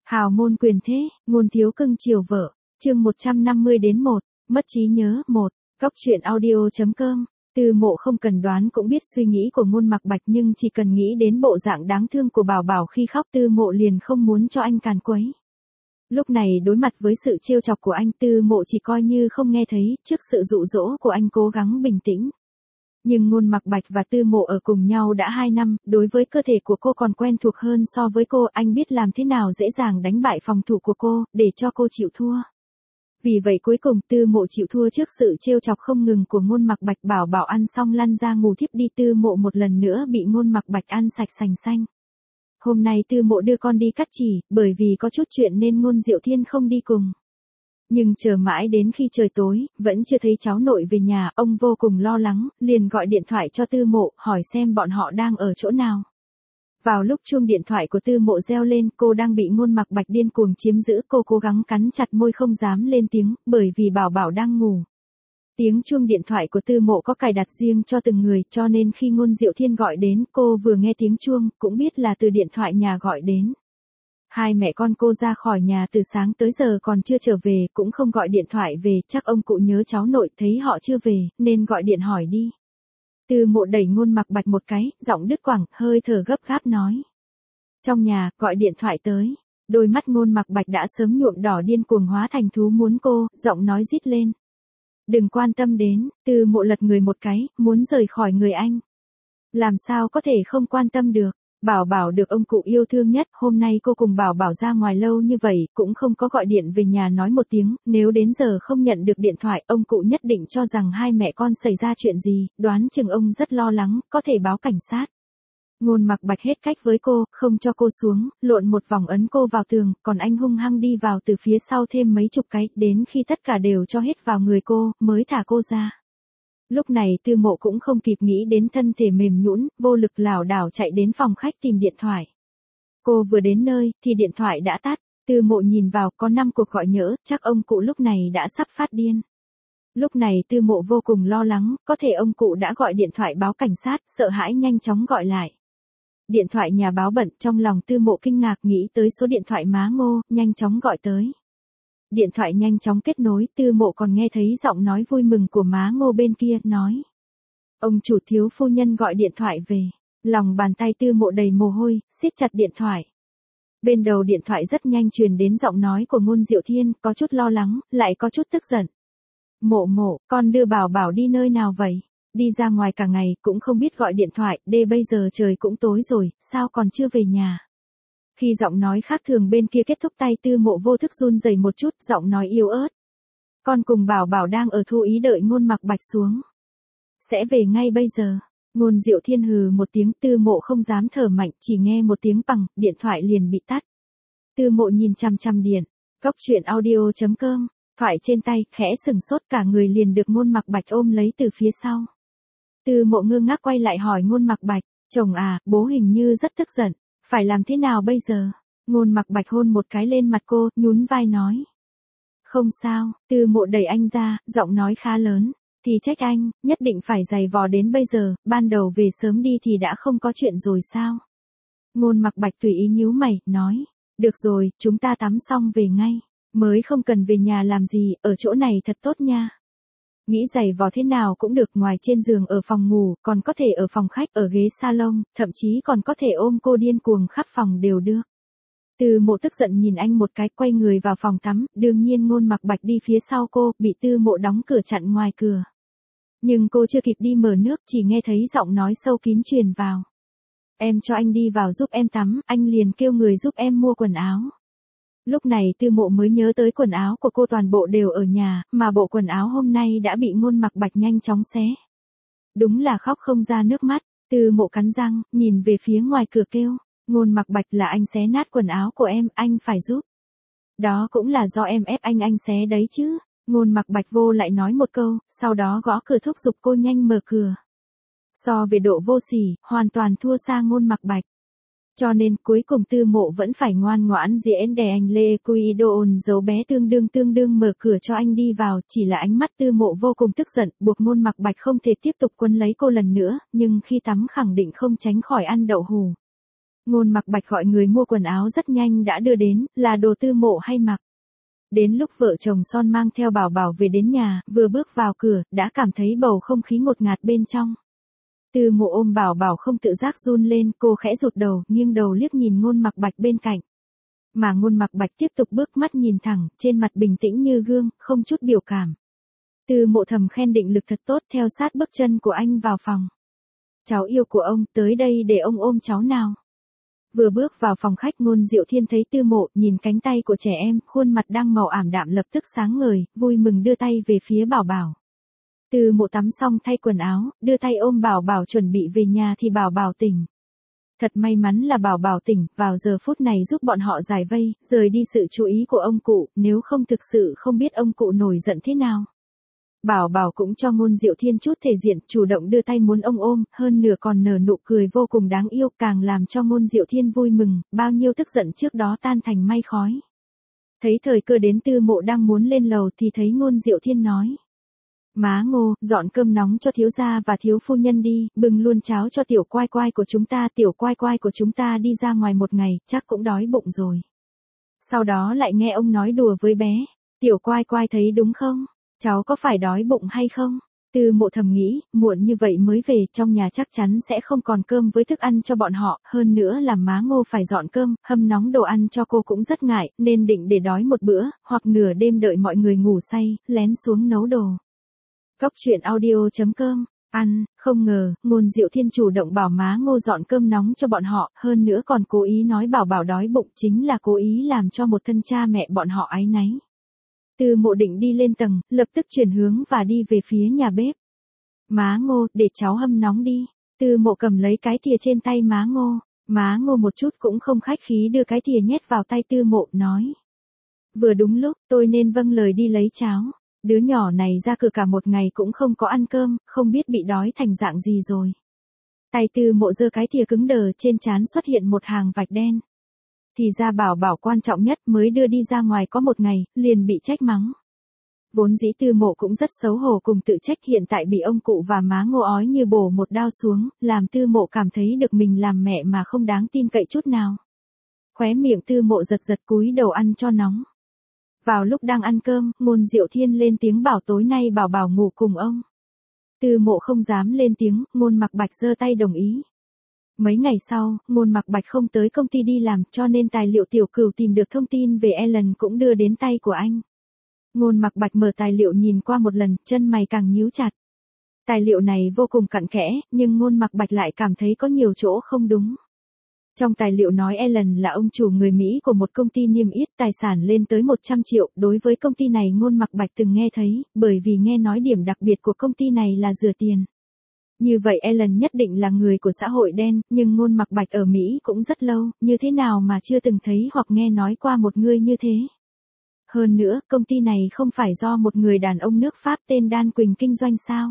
Hào môn quyền thế, ngôn thiếu cưng chiều vợ. Chương 150-1, mất trí nhớ 1. Góc truyện audio.com. Tư Mộ không cần đoán cũng biết suy nghĩ của Ngôn Mặc Bạch, nhưng chỉ cần nghĩ đến bộ dạng đáng thương của Bảo Bảo khi khóc, Tư Mộ liền không muốn cho anh càn quấy. Lúc này đối mặt với sự trêu chọc của anh, Tư Mộ chỉ coi như không nghe thấy, trước sự dụ dỗ của anh cố gắng bình tĩnh. Nhưng Ngôn Mặc Bạch và Tư Mộ ở cùng nhau đã 2 năm, đối với cơ thể của cô còn quen thuộc hơn so với cô, anh biết làm thế nào dễ dàng đánh bại phòng thủ của cô, để cho cô chịu thua. Vì vậy cuối cùng Tư Mộ chịu thua trước sự trêu chọc không ngừng của Ngôn Mặc Bạch. Bảo Bảo ăn xong lăn ra ngủ thiếp đi, Tư Mộ một lần nữa bị Ngôn Mặc Bạch ăn sạch sành xanh. Hôm nay Tư Mộ đưa con đi cắt chỉ, bởi vì có chút chuyện nên Ngôn Diệu Thiên không đi cùng. Nhưng chờ mãi đến khi trời tối, vẫn chưa thấy cháu nội về nhà, ông vô cùng lo lắng, liền gọi điện thoại cho Tư Mộ, hỏi xem bọn họ đang ở chỗ nào. Vào lúc chuông điện thoại của Tư Mộ reo lên, cô đang bị Ngôn Mặc Bạch điên cuồng chiếm giữ, cô cố gắng cắn chặt môi không dám lên tiếng, bởi vì Bảo Bảo đang ngủ. Tiếng chuông điện thoại của Tư Mộ có cài đặt riêng cho từng người, cho nên khi Ngôn Diệu Thiên gọi đến, cô vừa nghe tiếng chuông, cũng biết là từ điện thoại nhà gọi đến. Hai mẹ con cô ra khỏi nhà từ sáng tới giờ còn chưa trở về, cũng không gọi điện thoại về, chắc ông cụ nhớ cháu nội, thấy họ chưa về, nên gọi điện hỏi đi. Tư Mộ đẩy Ngôn Mặc Bạch một cái, giọng đứt quãng, hơi thở gấp gáp nói. Trong nhà, gọi điện thoại tới. Đôi mắt Ngôn Mặc Bạch đã sớm nhuộm đỏ, điên cuồng hóa thành thú muốn cô, giọng nói rít lên. Đừng quan tâm đến. Tư Mộ lật người một cái, muốn rời khỏi người anh. Làm sao có thể không quan tâm được. Bảo Bảo được ông cụ yêu thương nhất, hôm nay cô cùng Bảo Bảo ra ngoài lâu như vậy, cũng không có gọi điện về nhà nói một tiếng, nếu đến giờ không nhận được điện thoại, ông cụ nhất định cho rằng hai mẹ con xảy ra chuyện gì, đoán chừng ông rất lo lắng, có thể báo cảnh sát. Ngôn Mặc Bạch hết cách với cô, không cho cô xuống, lộn một vòng ấn cô vào tường, còn anh hung hăng đi vào từ phía sau thêm mấy chục cái, đến khi tất cả đều cho hết vào người cô, mới thả cô ra. Lúc này Tư Mộ cũng không kịp nghĩ đến thân thể mềm nhũn, vô lực lảo đảo chạy đến phòng khách tìm điện thoại. Cô vừa đến nơi, thì điện thoại đã tắt. Tư Mộ nhìn vào, có 5 cuộc gọi nhỡ, chắc ông cụ lúc này đã sắp phát điên. Lúc này Tư Mộ vô cùng lo lắng, có thể ông cụ đã gọi điện thoại báo cảnh sát, sợ hãi nhanh chóng gọi lại. Điện thoại nhà báo bận, trong lòng Tư Mộ kinh ngạc, nghĩ tới số điện thoại má Ngô, nhanh chóng gọi tới. Điện thoại nhanh chóng kết nối, Tư Mộ còn nghe thấy giọng nói vui mừng của má Ngô bên kia, nói. Ông chủ, thiếu phu nhân gọi điện thoại về. Lòng bàn tay Tư Mộ đầy mồ hôi, siết chặt điện thoại. Bên đầu điện thoại rất nhanh truyền đến giọng nói của Ngôn Diệu Thiên, có chút lo lắng, lại có chút tức giận. Mộ, con đưa Bảo Bảo đi nơi nào vậy? Đi ra ngoài cả ngày, cũng không biết gọi điện thoại, bây giờ trời cũng tối rồi, sao còn chưa về nhà? Khi giọng nói khác thường bên kia kết thúc tay, Tư Mộ vô thức run rẩy một chút, giọng nói yếu ớt. Con cùng Bảo Bảo đang ở Thu Ý đợi Ngôn Mặc Bạch xuống. Sẽ về ngay bây giờ. Ngôn Diệu Thiên hừ một tiếng, Tư Mộ không dám thở mạnh, chỉ nghe một tiếng bằng, điện thoại liền bị tắt. Tư Mộ nhìn chằm chằm điện. Góc truyện audio.com. Thoại trên tay, khẽ sừng sốt, cả người liền được Ngôn Mặc Bạch ôm lấy từ phía sau. Tư Mộ ngơ ngác quay lại hỏi Ngôn Mặc Bạch, chồng à, bố hình như rất tức giận. Phải làm thế nào bây giờ? Ngôn Mặc Bạch hôn một cái lên mặt cô, nhún vai nói. Không sao. Tư Mộ đẩy anh ra, giọng nói khá lớn. Thì trách anh, nhất định phải giày vò đến bây giờ, ban đầu về sớm đi thì đã không có chuyện rồi sao? Ngôn Mặc Bạch tùy ý nhíu mày, nói. Được rồi, chúng ta tắm xong về ngay. Mới không cần về nhà làm gì, ở chỗ này thật tốt nha. Nghĩ giày vò thế nào cũng được, ngoài trên giường ở phòng ngủ, còn có thể ở phòng khách, ở ghế salon, thậm chí còn có thể ôm cô điên cuồng khắp phòng đều được. Tư Mộ tức giận nhìn anh một cái, quay người vào phòng tắm, đương nhiên Ngôn Mặc Bạch đi phía sau cô, bị Tư Mộ đóng cửa chặn ngoài cửa. Nhưng cô chưa kịp đi mở nước, chỉ nghe thấy giọng nói sâu kín truyền vào. Em cho anh đi vào giúp em tắm, anh liền kêu người giúp em mua quần áo. Lúc này Tư Mộ mới nhớ tới quần áo của cô toàn bộ đều ở nhà, mà bộ quần áo hôm nay đã bị Ngôn Mặc Bạch nhanh chóng xé. Đúng là khóc không ra nước mắt. Tư Mộ cắn răng, nhìn về phía ngoài cửa kêu. Ngôn Mặc Bạch, là anh xé nát quần áo của em, anh phải giúp. Đó cũng là do em ép anh xé đấy chứ. Ngôn Mặc Bạch vô lại nói một câu, sau đó gõ cửa thúc giục cô nhanh mở cửa. So về độ vô sỉ, hoàn toàn thua xa Ngôn Mặc Bạch. Cho nên cuối cùng Tư Mộ vẫn phải ngoan ngoãn diễn đè anh Lê Quy Đồn giấu bé tương đương mở cửa cho anh đi vào, chỉ là ánh mắt Tư Mộ vô cùng tức giận, buộc Ngôn Mặc Bạch không thể tiếp tục quấn lấy cô lần nữa, nhưng khi tắm khẳng định không tránh khỏi ăn đậu hù. Ngôn Mặc Bạch gọi người mua quần áo rất nhanh đã đưa đến, là đồ Tư Mộ hay mặc. Đến lúc vợ chồng son mang theo Bảo Bảo về đến nhà, vừa bước vào cửa, đã cảm thấy bầu không khí ngột ngạt bên trong. Tư Mộ ôm Bảo Bảo không tự giác run lên, cô khẽ rụt đầu, nghiêng đầu liếc nhìn Ngôn Mặc Bạch bên cạnh. Mà Ngôn Mặc Bạch tiếp tục bước mắt nhìn thẳng, trên mặt bình tĩnh như gương, không chút biểu cảm. Tư Mộ thầm khen định lực thật tốt, theo sát bước chân của anh vào phòng. Cháu yêu của ông, tới đây để ông ôm cháu nào. Vừa bước vào phòng khách, Ngôn Diệu Thiên thấy Tư Mộ, nhìn cánh tay của trẻ em, khuôn mặt đang màu ảm đạm lập tức sáng ngời, vui mừng đưa tay về phía Bảo Bảo. Tư Mộ tắm xong thay quần áo, đưa tay ôm Bảo Bảo chuẩn bị về nhà thì Bảo Bảo tỉnh. Thật may mắn là Bảo Bảo tỉnh, vào giờ phút này giúp bọn họ giải vây, rời đi sự chú ý của ông cụ, nếu không thực sự không biết ông cụ nổi giận thế nào. Bảo Bảo cũng cho Ngôn Diệu Thiên chút thể diện, chủ động đưa tay muốn ông ôm, hơn nửa còn nở nụ cười vô cùng đáng yêu, càng làm cho Ngôn Diệu Thiên vui mừng, bao nhiêu tức giận trước đó tan thành mây khói. Thấy thời cơ đến, Tư Mộ đang muốn lên lầu thì thấy Ngôn Diệu Thiên nói. Má Ngô, dọn cơm nóng cho thiếu gia và thiếu phu nhân đi, bưng luôn cháo cho tiểu quai quai của chúng ta, tiểu quai quai của chúng ta đi ra ngoài một ngày, chắc cũng đói bụng rồi. Sau đó lại nghe ông nói đùa với bé, tiểu quai quai thấy đúng không? Cháu có phải đói bụng hay không? Tư Mộ thầm nghĩ, muộn như vậy mới về, trong nhà chắc chắn sẽ không còn cơm với thức ăn cho bọn họ, hơn nữa là má Ngô phải dọn cơm, hâm nóng đồ ăn cho cô cũng rất ngại, nên định để đói một bữa, hoặc nửa đêm đợi mọi người ngủ say, lén xuống nấu đồ. Góc truyện audio.com, ăn, không ngờ, Ngôn Diệu Thiên chủ động bảo má Ngô dọn cơm nóng cho bọn họ, hơn nữa còn cố ý nói Bảo Bảo đói bụng, chính là cố ý làm cho một thân cha mẹ bọn họ áy náy. Tư Mộ định đi lên tầng, lập tức chuyển hướng và đi về phía nhà bếp. Má Ngô, để cháu hâm nóng đi. Tư Mộ cầm lấy cái thìa trên tay má Ngô. Má Ngô một chút cũng không khách khí đưa cái thìa nhét vào tay Tư Mộ, nói. Vừa đúng lúc, tôi nên vâng lời đi lấy cháo. Đứa nhỏ này ra cửa cả một ngày cũng không có ăn cơm, không biết bị đói thành dạng gì rồi. Tay Tư Mộ giơ cái thìa cứng đờ, trên trán xuất hiện một hàng vạch đen. Thì ra Bảo Bảo quan trọng nhất mới đưa đi ra ngoài có một ngày, liền bị trách mắng. Vốn dĩ Tư Mộ cũng rất xấu hổ cùng tự trách, hiện tại bị ông cụ và má Ngô ói như bổ một đao xuống, làm Tư Mộ cảm thấy được mình làm mẹ mà không đáng tin cậy chút nào. Khóe miệng Tư Mộ giật giật, cúi đầu ăn cho nóng. Vào lúc đang ăn cơm, Ngôn Diệu Thiên lên tiếng bảo tối nay Bảo Bảo ngủ cùng ông. Tư Mộ không dám lên tiếng, Ngôn Mặc Bạch giơ tay đồng ý. Mấy ngày sau, Ngôn Mặc Bạch không tới công ty đi làm, cho nên tài liệu Tiểu Cửu tìm được thông tin về Ellen cũng đưa đến tay của anh. Ngôn Mặc Bạch mở tài liệu nhìn qua một lần, chân mày càng nhíu chặt. Tài liệu này vô cùng cặn kẽ, nhưng Ngôn Mặc Bạch lại cảm thấy có nhiều chỗ không đúng. Trong tài liệu nói Ellen là ông chủ người Mỹ của một công ty niêm yết, tài sản lên tới 100 triệu, đối với công ty này Ngôn Mặc Bạch từng nghe thấy, bởi vì nghe nói điểm đặc biệt của công ty này là rửa tiền. Như vậy Ellen nhất định là người của xã hội đen, nhưng Ngôn Mặc Bạch ở Mỹ cũng rất lâu, như thế nào mà chưa từng thấy hoặc nghe nói qua một người như thế. Hơn nữa, công ty này không phải do một người đàn ông nước Pháp tên Dan Quỳnh kinh doanh sao?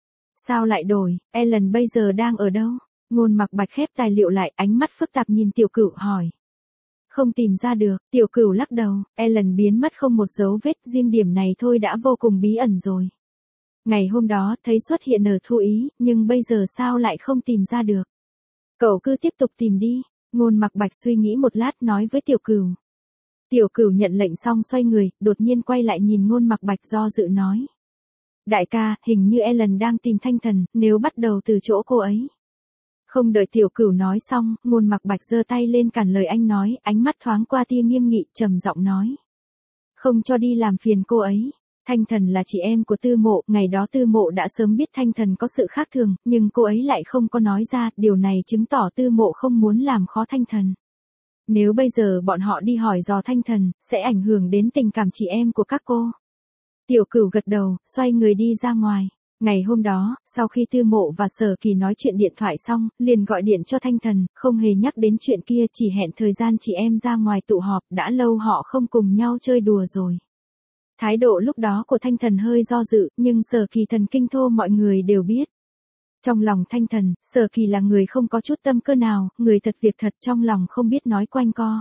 Sao lại đổi, Ellen bây giờ đang ở đâu? Ngôn Mặc Bạch khép tài liệu lại, ánh mắt phức tạp nhìn Tiểu Cửu hỏi. Không tìm ra được, Tiểu Cửu lắc đầu, Ellen biến mất không một dấu vết, riêng điểm này thôi đã vô cùng bí ẩn rồi. Ngày hôm đó, thấy xuất hiện ở Thu Ý, nhưng bây giờ sao lại không tìm ra được? Cậu cứ tiếp tục tìm đi, Ngôn Mặc Bạch suy nghĩ một lát nói với Tiểu Cửu. Tiểu Cửu nhận lệnh xong xoay người, đột nhiên quay lại nhìn Ngôn Mặc Bạch do dự nói. Đại ca, hình như Ellen đang tìm Thanh Thần, nếu bắt đầu từ chỗ cô ấy. Không đợi Tiểu Cửu nói xong, Ngôn Mặc Bạch giơ tay lên cản lời anh nói, ánh mắt thoáng qua tia nghiêm nghị, trầm giọng nói. Không cho đi làm phiền cô ấy. Thanh Thần là chị em của Tư Mộ, ngày đó Tư Mộ đã sớm biết Thanh Thần có sự khác thường, nhưng cô ấy lại không có nói ra, điều này chứng tỏ Tư Mộ không muốn làm khó Thanh Thần. Nếu bây giờ bọn họ đi hỏi dò Thanh Thần, sẽ ảnh hưởng đến tình cảm chị em của các cô. Tiểu Cửu gật đầu, xoay người đi ra ngoài. Ngày hôm đó, sau khi Tư Mộ và Sở Kỳ nói chuyện điện thoại xong, liền gọi điện cho Thanh Thần, không hề nhắc đến chuyện kia, chỉ hẹn thời gian chị em ra ngoài tụ họp, đã lâu họ không cùng nhau chơi đùa rồi. Thái độ lúc đó của Thanh Thần hơi do dự, nhưng Sở Kỳ thần kinh thô mọi người đều biết. Trong lòng Thanh Thần, Sở Kỳ là người không có chút tâm cơ nào, người thật việc thật, trong lòng không biết nói quanh co.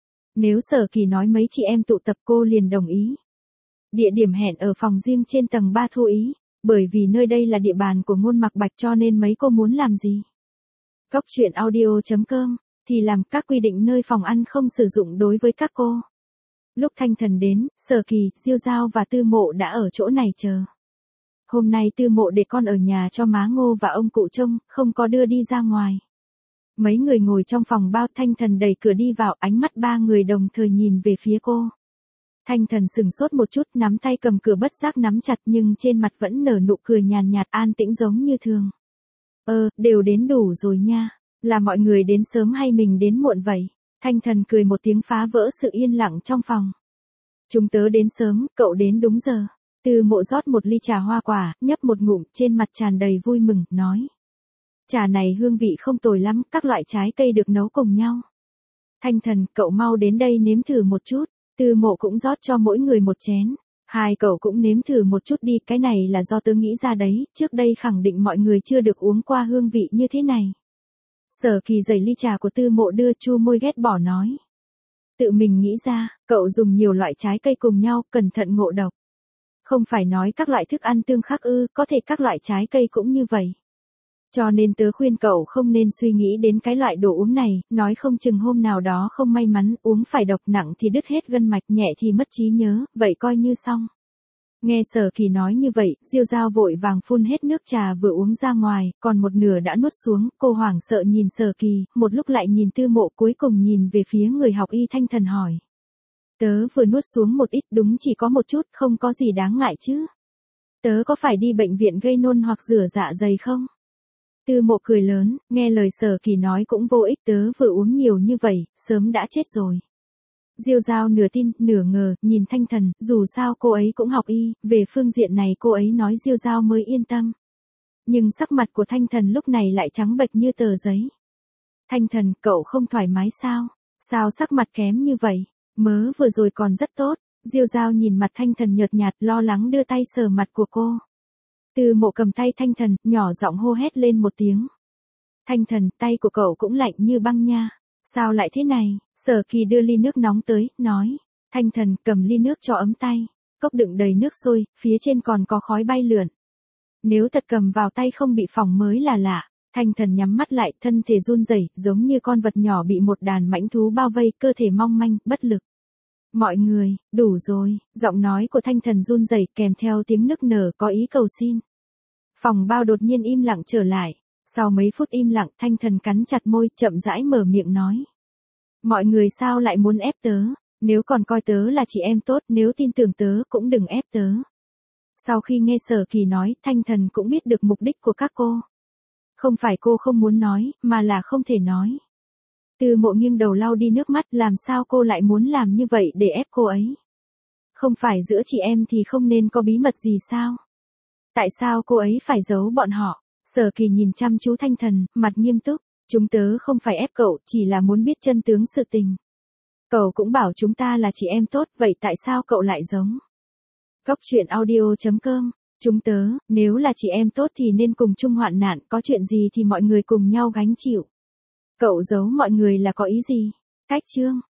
Nếu Sở Kỳ nói mấy chị em tụ tập cô liền đồng ý. Địa điểm hẹn ở phòng riêng trên tầng 3 Thu Ý, bởi vì nơi đây là địa bàn của Ngôn Mặc Bạch cho nên mấy cô muốn làm gì. Góc truyện audio.com thì làm, các quy định nơi phòng ăn không sử dụng đối với các cô. Lúc Thanh Thần đến, Sở Kỳ, Diêu Giao và Tư Mộ đã ở chỗ này chờ. Hôm nay Tư Mộ để con ở nhà cho má Ngô và ông cụ trông, không có đưa đi ra ngoài. Mấy người ngồi trong phòng bao, Thanh Thần đẩy cửa đi vào, ánh mắt ba người đồng thời nhìn về phía cô. Thanh Thần sừng sốt một chút, nắm tay cầm cửa bất giác nắm chặt nhưng trên mặt vẫn nở nụ cười nhàn nhạt an tĩnh giống như thường. Đều đến đủ rồi nha. Là mọi người đến sớm hay mình đến muộn vậy? Thanh Thần cười một tiếng phá vỡ sự yên lặng trong phòng. Chúng tớ đến sớm, cậu đến đúng giờ. Tư Mộ rót một ly trà hoa quả, nhấp một ngụm, trên mặt tràn đầy vui mừng, nói. Trà này hương vị không tồi lắm, các loại trái cây được nấu cùng nhau. Thanh Thần, cậu mau đến đây nếm thử một chút. Tư Mộ cũng rót cho mỗi người một chén. Hai cậu cũng nếm thử một chút đi, cái này là do tớ nghĩ ra đấy, trước đây khẳng định mọi người chưa được uống qua hương vị như thế này. Sở Kỳ giày ly trà của Tư Mộ đưa, chu môi ghét bỏ nói. Tự mình nghĩ ra, cậu dùng nhiều loại trái cây cùng nhau, cẩn thận ngộ độc. Không phải nói các loại thức ăn tương khắc ư, có thể các loại trái cây cũng như vậy. Cho nên tớ khuyên cậu không nên suy nghĩ đến cái loại đồ uống này, nói không chừng hôm nào đó không may mắn uống phải độc, nặng thì đứt hết gân mạch, nhẹ thì mất trí nhớ, vậy coi như xong. Nghe Sở Kỳ nói như vậy, Diêu Giao vội vàng phun hết nước trà vừa uống ra ngoài, còn một nửa đã nuốt xuống, cô hoảng sợ nhìn Sở Kỳ, một lúc lại nhìn Tư Mộ, cuối cùng nhìn về phía người học y Thanh Thần hỏi. Tớ vừa nuốt xuống một ít, đúng chỉ có một chút, không có gì đáng ngại chứ. Tớ có phải đi bệnh viện gây nôn hoặc rửa dạ dày không? Tư Mộ cười lớn, nghe lời Sở Kỳ nói cũng vô ích, tớ vừa uống nhiều như vậy, sớm đã chết rồi. Diêu Giao nửa tin, nửa ngờ, nhìn Thanh Thần, dù sao cô ấy cũng học y, về phương diện này cô ấy nói Diêu Giao mới yên tâm. Nhưng sắc mặt của Thanh Thần lúc này lại trắng bệch như tờ giấy. Thanh Thần, cậu không thoải mái sao? Sao sắc mặt kém như vậy? Mớ vừa rồi còn rất tốt. Diêu Giao nhìn mặt Thanh Thần nhợt nhạt, lo lắng đưa tay sờ mặt của cô. Tư Mộ cầm tay Thanh Thần, nhỏ giọng hô hét lên một tiếng. Thanh Thần, tay của cậu cũng lạnh như băng nha. Sao lại thế này? Sở Kỳ đưa ly nước nóng tới, nói. Thanh Thần, cầm ly nước cho ấm tay. Cốc đựng đầy nước sôi, phía trên còn có khói bay lượn. Nếu thật cầm vào tay không bị phỏng mới là lạ. Thanh Thần nhắm mắt lại, thân thể run rẩy, giống như con vật nhỏ bị một đàn mãnh thú bao vây, cơ thể mong manh, bất lực. Mọi người, đủ rồi, giọng nói của Thanh Thần run rẩy kèm theo tiếng nức nở có ý cầu xin. Phòng bao đột nhiên im lặng trở lại. Sau mấy phút im lặng, Thanh Thần cắn chặt môi, chậm rãi mở miệng nói. Mọi người sao lại muốn ép tớ? Nếu còn coi tớ là chị em tốt, nếu tin tưởng tớ cũng đừng ép tớ. Sau khi nghe Sở Kỳ nói, Thanh Thần cũng biết được mục đích của các cô. Không phải cô không muốn nói, mà là không thể nói. Tư Mộ nghiêng đầu lau đi nước mắt, làm sao cô lại muốn làm như vậy để ép cô ấy? Không phải giữa chị em thì không nên có bí mật gì sao? Tại sao cô ấy phải giấu bọn họ? Sở Kỳ nhìn chăm chú Thanh Thần, mặt nghiêm túc. Chúng tớ không phải ép cậu, chỉ là muốn biết chân tướng sự tình. Cậu cũng bảo chúng ta là chị em tốt, vậy tại sao cậu lại giống? Cóc truyện audio.com. Chúng tớ, nếu là chị em tốt thì nên cùng chung hoạn nạn, có chuyện gì thì mọi người cùng nhau gánh chịu. Cậu giấu mọi người là có ý gì? Cách chương.